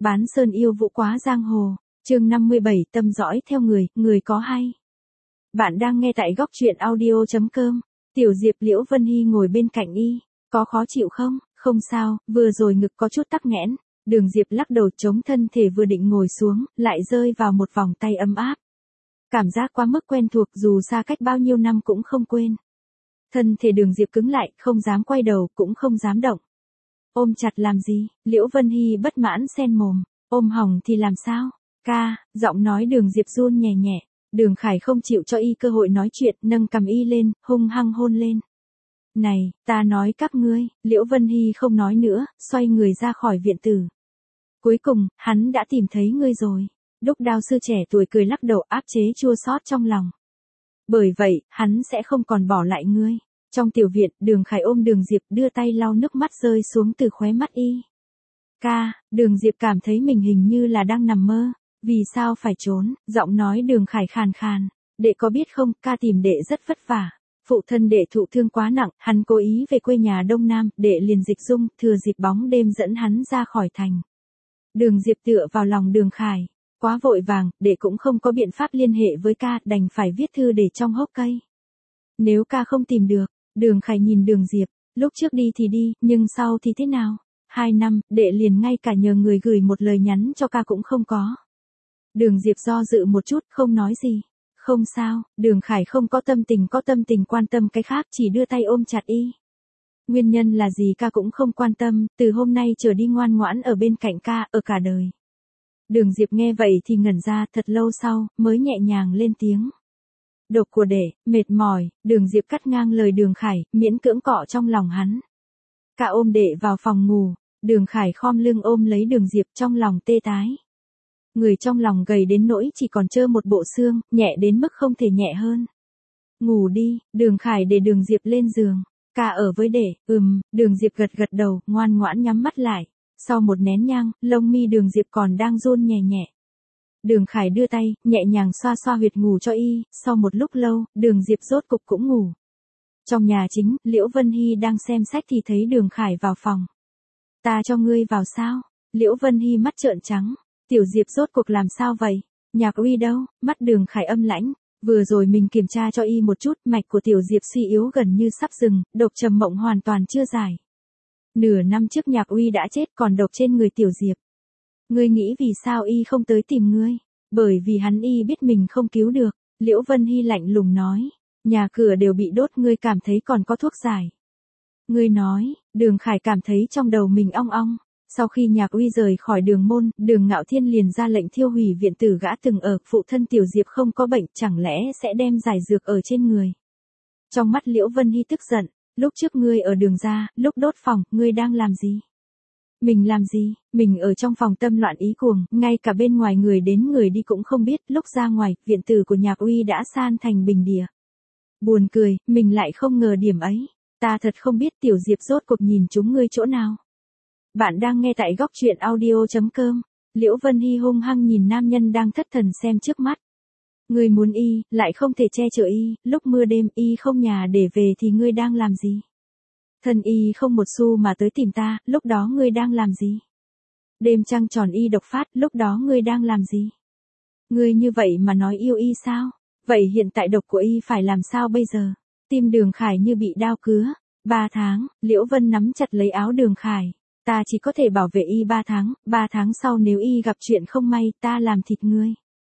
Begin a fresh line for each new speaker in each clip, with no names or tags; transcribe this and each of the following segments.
Bán sơn yêu vũ quá giang hồ, chương 57 tâm dõi theo người, người có hay. Bạn đang nghe tại góc truyện audio.com. Tiểu Diệp Liễu Vân Hy ngồi bên cạnh y, có khó chịu không? Không sao, vừa rồi ngực có chút tắc nghẽn. Đường Diệp lắc đầu chống thân thể vừa định ngồi xuống, lại rơi vào một vòng tay ấm áp. Cảm giác quá mức quen thuộc dù xa cách bao nhiêu năm cũng không quên. Thân thể Đường Diệp cứng lại, không dám quay đầu, cũng không dám động. Ôm chặt làm gì? Liễu Vân Hy bất mãn sen mồm. Ôm hỏng thì làm sao? Ca, giọng nói Đường Diệp run nhẹ nhẹ. Đường Khải không chịu cho y cơ hội nói chuyện, nâng cầm y lên, hung hăng hôn lên. Này, ta nói các ngươi, Liễu Vân Hy không nói nữa, xoay người ra khỏi viện tử. Cuối cùng, hắn đã tìm thấy ngươi rồi. Đúc Đao sư trẻ tuổi cười lắc đầu áp chế chua xót trong lòng. Bởi vậy, hắn sẽ không còn bỏ lại ngươi. Trong tiểu viện, Đường Khải ôm Đường Diệp đưa tay lau nước mắt rơi xuống từ khóe mắt y. Ca, Đường Diệp cảm thấy mình hình như là đang nằm mơ. Vì sao phải trốn? Giọng nói Đường Khải khàn khàn. Đệ có biết không, ca tìm đệ rất vất vả. Phụ thân đệ thụ thương quá nặng, hắn cố ý về quê nhà Đông Nam, đệ liền dịch dung, thừa dịp bóng đêm dẫn hắn ra khỏi thành. Đường Diệp tựa vào lòng Đường Khải. Quá vội vàng, đệ cũng không có biện pháp liên hệ với ca, đành phải viết thư để trong hốc cây. Nếu ca không tìm được, Đường Khải nhìn Đường Diệp, lúc trước đi thì đi, nhưng sau thì thế nào? 2 năm, đệ liền ngay cả nhờ người gửi một lời nhắn cho ca cũng không có. Đường Diệp do dự một chút, không nói gì. Không sao, Đường Khải không có tâm tình quan tâm cái khác, chỉ đưa tay ôm chặt y. Nguyên nhân là gì ca cũng không quan tâm, từ hôm nay trở đi ngoan ngoãn ở bên cạnh ca, ở cả đời. Đường Diệp nghe vậy thì ngẩn ra, thật lâu sau, mới nhẹ nhàng lên tiếng. Độc của đệ, mệt mỏi, Đường Diệp cắt ngang lời Đường Khải, miễn cưỡng cọ trong lòng hắn. Ca ôm đệ vào phòng ngủ, Đường Khải khom lưng ôm lấy Đường Diệp trong lòng tê tái. Người trong lòng gầy đến nỗi chỉ còn trơ một bộ xương, nhẹ đến mức không thể nhẹ hơn. Ngủ đi, Đường Khải để Đường Diệp lên giường. Ca ở với đệ, Đường Diệp gật gật đầu, ngoan ngoãn nhắm mắt lại. Sau một nén nhang, lông mi Đường Diệp còn đang run nhẹ nhẹ. Đường Khải đưa tay, nhẹ nhàng xoa xoa huyệt ngủ cho y, sau một lúc lâu, Đường Diệp rốt cục cũng ngủ. Trong nhà chính, Liễu Vân Hy đang xem sách thì thấy Đường Khải vào phòng. Ta cho ngươi vào sao? Liễu Vân Hy mắt trợn trắng. Tiểu Diệp rốt cuộc làm sao vậy? Nhạc uy đâu? Mắt Đường Khải âm lãnh. Vừa rồi mình kiểm tra cho y một chút, mạch của Tiểu Diệp suy yếu gần như sắp dừng, độc trầm mộng hoàn toàn chưa giải. Nửa năm trước Nhạc uy đã chết còn độc trên người Tiểu Diệp. Ngươi nghĩ vì sao y không tới tìm ngươi? Bởi vì hắn y biết mình không cứu được. Liễu Vân Hy lạnh lùng nói. Nhà cửa đều bị đốt, ngươi cảm thấy còn có thuốc giải. Ngươi nói, Đường Khải cảm thấy trong đầu mình ong ong. Sau khi Nhạc uy rời khỏi Đường môn, Đường Ngạo Thiên liền ra lệnh thiêu hủy viện tử gã từng ở, phụ thân Tiểu Diệp không có bệnh, chẳng lẽ sẽ đem giải dược ở trên người. Trong mắt Liễu Vân Hy tức giận, lúc trước ngươi ở Đường gia, lúc đốt phòng, ngươi đang làm gì? Mình làm gì? Mình ở trong phòng tâm loạn ý cuồng, ngay cả bên ngoài người đến người đi cũng không biết, lúc ra ngoài, viện tử của Nhạc uy đã san thành bình địa. Buồn cười, mình lại không ngờ điểm ấy. Ta thật không biết Tiểu Diệp rốt cuộc nhìn chúng ngươi chỗ nào. Bạn đang nghe tại góc truyện audio.com. Liễu Vân Hy hung hăng nhìn nam nhân đang thất thần xem trước mắt. Ngươi muốn y, lại không thể che chở y, lúc mưa đêm y không nhà để về thì ngươi đang làm gì? Thân y không một xu mà tới tìm ta, lúc đó ngươi đang làm gì? Đêm trăng tròn y độc phát, lúc đó ngươi đang làm gì? Ngươi như vậy mà nói yêu y sao? Vậy hiện tại độc của y phải làm sao bây giờ? Tim Đường Khải như bị đao cứa. 3 tháng, Liễu Vân nắm chặt lấy áo Đường Khải. Ta chỉ có thể bảo vệ y 3 tháng sau nếu y gặp chuyện không may, ta làm thịt ngươi.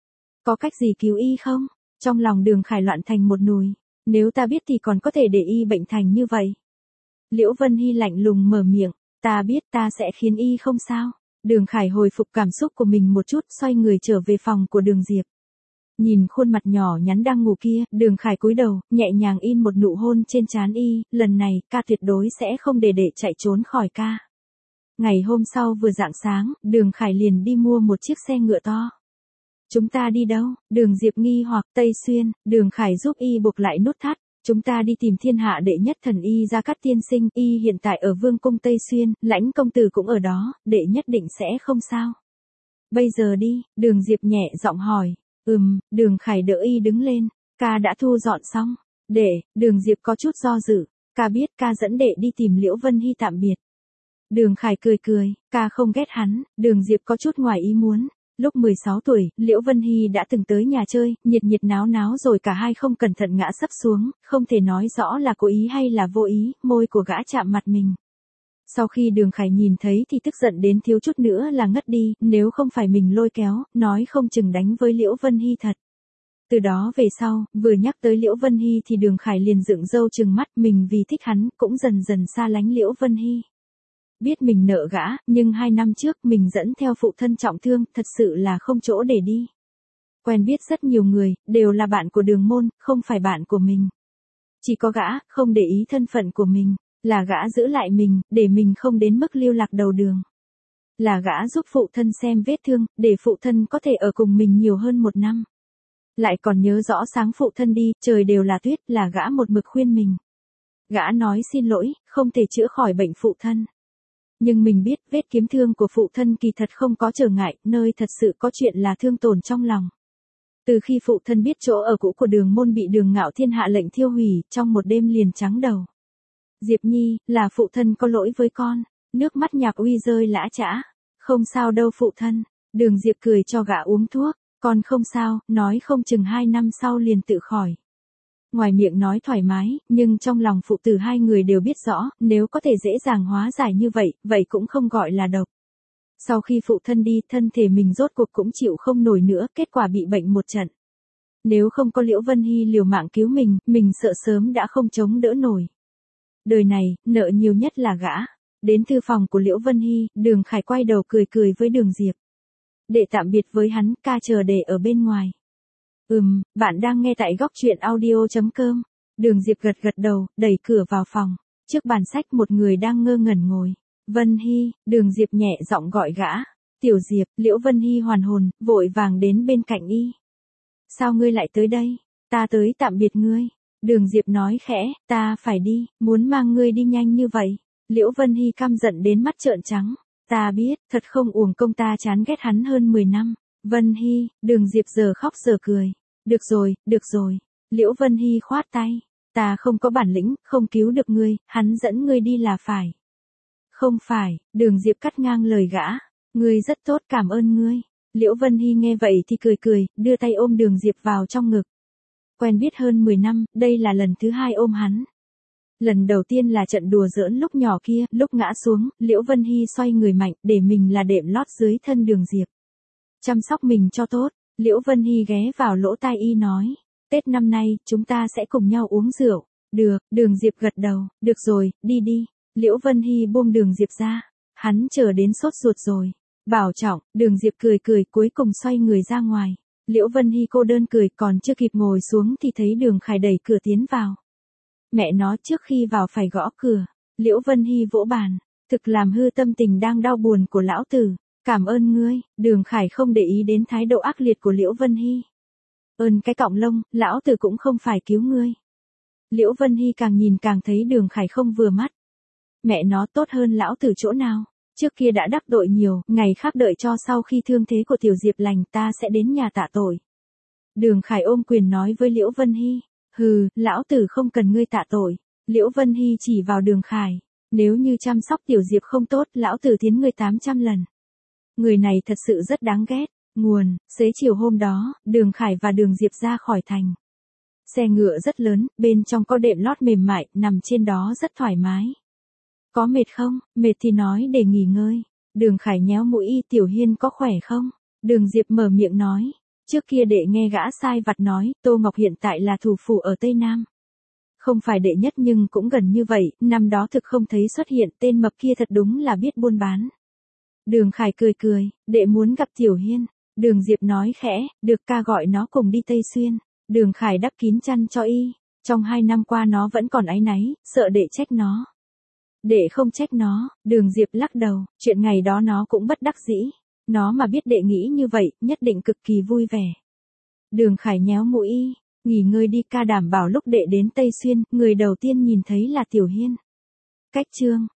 Có cách gì cứu y không? Trong lòng Đường Khải loạn thành một nùi. Nếu ta biết thì còn có thể để y bệnh thành như vậy. Liễu Vân Hy lạnh lùng mở miệng, ta biết ta sẽ khiến y không sao. Đường Khải hồi phục cảm xúc của mình một chút, xoay người trở về phòng của Đường Diệp. Nhìn khuôn mặt nhỏ nhắn đang ngủ kia, Đường Khải cúi đầu, nhẹ nhàng in một nụ hôn trên trán y, lần này, ca tuyệt đối sẽ không để đệ chạy trốn khỏi ca. Ngày hôm sau vừa rạng sáng, Đường Khải liền đi mua một chiếc xe ngựa to. Chúng ta đi đâu? Đường Diệp nghi hoặc Tây Xuyên, Đường Khải giúp y buộc lại nút thắt. Chúng ta đi tìm thiên hạ đệ nhất thần y Gia Cát tiên sinh, y hiện tại ở Vương cung Tây Xuyên, Lãnh công tử cũng ở đó, đệ nhất định sẽ không sao. Bây giờ đi, Đường Diệp nhẹ giọng hỏi. Đường Khải đỡ y đứng lên, ca đã thu dọn xong. Đệ, Đường Diệp có chút do dự, ca biết ca dẫn đệ đi tìm Liễu Vân Hy tạm biệt. Đường Khải cười cười, ca không ghét hắn, Đường Diệp có chút ngoài ý muốn. Lúc 16 tuổi, Liễu Vân Hy đã từng tới nhà chơi, nhiệt nhiệt náo náo rồi cả hai không cẩn thận ngã sấp xuống, không thể nói rõ là cố ý hay là vô ý, môi của gã chạm mặt mình. Sau khi Đường Khải nhìn thấy thì tức giận đến thiếu chút nữa là ngất đi, nếu không phải mình lôi kéo, nói không chừng đánh với Liễu Vân Hy thật. Từ đó về sau, vừa nhắc tới Liễu Vân Hy thì Đường Khải liền dựng râu trừng mắt, mình vì thích hắn, cũng dần dần xa lánh Liễu Vân Hy. Biết mình nợ gã, nhưng 2 năm trước mình dẫn theo phụ thân trọng thương, thật sự là không chỗ để đi. Quen biết rất nhiều người, đều là bạn của Đường môn, không phải bạn của mình. Chỉ có gã, không để ý thân phận của mình, là gã giữ lại mình, để mình không đến mức lưu lạc đầu đường. Là gã giúp phụ thân xem vết thương, để phụ thân có thể ở cùng mình nhiều hơn 1 năm. Lại còn nhớ rõ sáng phụ thân đi, trời đều là tuyết, là gã một mực khuyên mình. Gã nói xin lỗi, không thể chữa khỏi bệnh phụ thân. Nhưng mình biết vết kiếm thương của phụ thân kỳ thật không có trở ngại, nơi thật sự có chuyện là thương tổn trong lòng. Từ khi phụ thân biết chỗ ở cũ của Đường môn bị Đường Ngạo Thiên hạ lệnh thiêu hủy, trong một đêm liền trắng đầu. Diệp Nhi, là phụ thân có lỗi với con. Nước mắt Nhạc Uy rơi lã chã. Không sao đâu phụ thân. Đường Diệp cười cho gã uống thuốc. Con không sao, nói không chừng 2 năm sau liền tự khỏi. Ngoài miệng nói thoải mái, nhưng trong lòng phụ tử hai người đều biết rõ, nếu có thể dễ dàng hóa giải như vậy, vậy cũng không gọi là độc. Sau khi phụ thân đi, thân thể mình rốt cuộc cũng chịu không nổi nữa, kết quả bị bệnh một trận. Nếu không có Liễu Vân Hy liều mạng cứu mình sợ sớm đã không chống đỡ nổi. Đời này, nợ nhiều nhất là gã. Đến thư phòng của Liễu Vân Hy, Đường Khải quay đầu cười cười với Đường Diệp. Để tạm biệt với hắn, ca chờ để ở bên ngoài. Bạn đang nghe tại góc truyện audio.com. Đường Diệp gật gật đầu, đẩy cửa vào phòng. Trước bàn sách một người đang ngơ ngẩn ngồi. Vân Hy, Đường Diệp nhẹ giọng gọi gã. Tiểu Diệp, Liễu Vân Hy hoàn hồn, vội vàng đến bên cạnh y. Sao ngươi lại tới đây? Ta tới tạm biệt ngươi. Đường Diệp nói khẽ, ta phải đi, muốn mang ngươi đi nhanh như vậy. Liễu Vân Hy căm giận đến mắt trợn trắng. Ta biết, thật không uổng công ta chán ghét hắn hơn 10 năm. Vân Hy, Đường Diệp giờ khóc giờ cười. Được rồi. Liễu Vân Hy khoát tay. Ta không có bản lĩnh, không cứu được ngươi, hắn dẫn ngươi đi là phải. Không phải, Đường Diệp cắt ngang lời gã. Ngươi rất tốt, cảm ơn ngươi. Liễu Vân Hy nghe vậy thì cười, đưa tay ôm Đường Diệp vào trong ngực. Quen biết hơn 10 năm, đây là lần thứ 2 ôm hắn. Lần đầu tiên là trận đùa giỡn lúc nhỏ kia, lúc ngã xuống, Liễu Vân Hy xoay người mạnh, để mình là đệm lót dưới thân Đường Diệp. Chăm sóc mình cho tốt, Liễu Vân Hy ghé vào lỗ tai y nói. Tết năm nay, chúng ta sẽ cùng nhau uống rượu. Được, Đường Diệp gật đầu, được rồi, đi. Liễu Vân Hy buông Đường Diệp ra. Hắn chờ đến sốt ruột rồi. Bảo trọng, Đường Diệp cười cuối cùng xoay người ra ngoài. Liễu Vân Hy cô đơn cười, còn chưa kịp ngồi xuống thì thấy Đường Khải đẩy cửa tiến vào. Mẹ nó trước khi vào phải gõ cửa. Liễu Vân Hy vỗ bàn. Thực làm hư tâm tình đang đau buồn của lão tử. Cảm ơn ngươi. Đường Khải không để ý đến thái độ ác liệt của Liễu Vân Hy. Ơn cái cọng lông, lão tử cũng không phải cứu ngươi. Liễu Vân Hy càng nhìn càng thấy Đường Khải không vừa mắt. Mẹ nó tốt hơn lão tử chỗ nào. Trước kia đã đắc tội nhiều, ngày khác đợi cho sau khi thương thế của Tiểu Diệp lành ta sẽ đến nhà tạ tội. Đường Khải ôm quyền nói với Liễu Vân Hy. Hừ, lão tử không cần ngươi tạ tội. Liễu Vân Hy chỉ vào Đường Khải. Nếu như chăm sóc Tiểu Diệp không tốt, lão tử thiến ngươi 800 lần. Người này thật sự rất đáng ghét. Nguồn, xế chiều hôm đó, Đường Khải và Đường Diệp ra khỏi thành. Xe ngựa rất lớn, bên trong có đệm lót mềm mại, nằm trên đó rất thoải mái. Có mệt không? Mệt thì nói để nghỉ ngơi. Đường Khải nhéo mũi y, Tiểu Hiên có khỏe không? Đường Diệp mở miệng nói. Trước kia đệ nghe gã sai vặt nói, Tô Ngọc hiện tại là thủ phủ ở Tây Nam. Không phải đệ nhất nhưng cũng gần như vậy, năm đó thực không thấy xuất hiện, tên mập kia thật đúng là biết buôn bán. Đường Khải cười, đệ muốn gặp Tiểu Hiên. Đường Diệp nói khẽ, được ca gọi nó cùng đi Tây Xuyên. Đường Khải đắp kín chăn cho y. Trong 2 năm qua nó vẫn còn áy náy, sợ đệ trách nó. Đệ không trách nó, Đường Diệp lắc đầu, chuyện ngày đó nó cũng bất đắc dĩ. Nó mà biết đệ nghĩ như vậy, nhất định cực kỳ vui vẻ. Đường Khải nhéo mũi y, nghỉ ngơi đi, ca đảm bảo lúc đệ đến Tây Xuyên, người đầu tiên nhìn thấy là Tiểu Hiên. Cách chương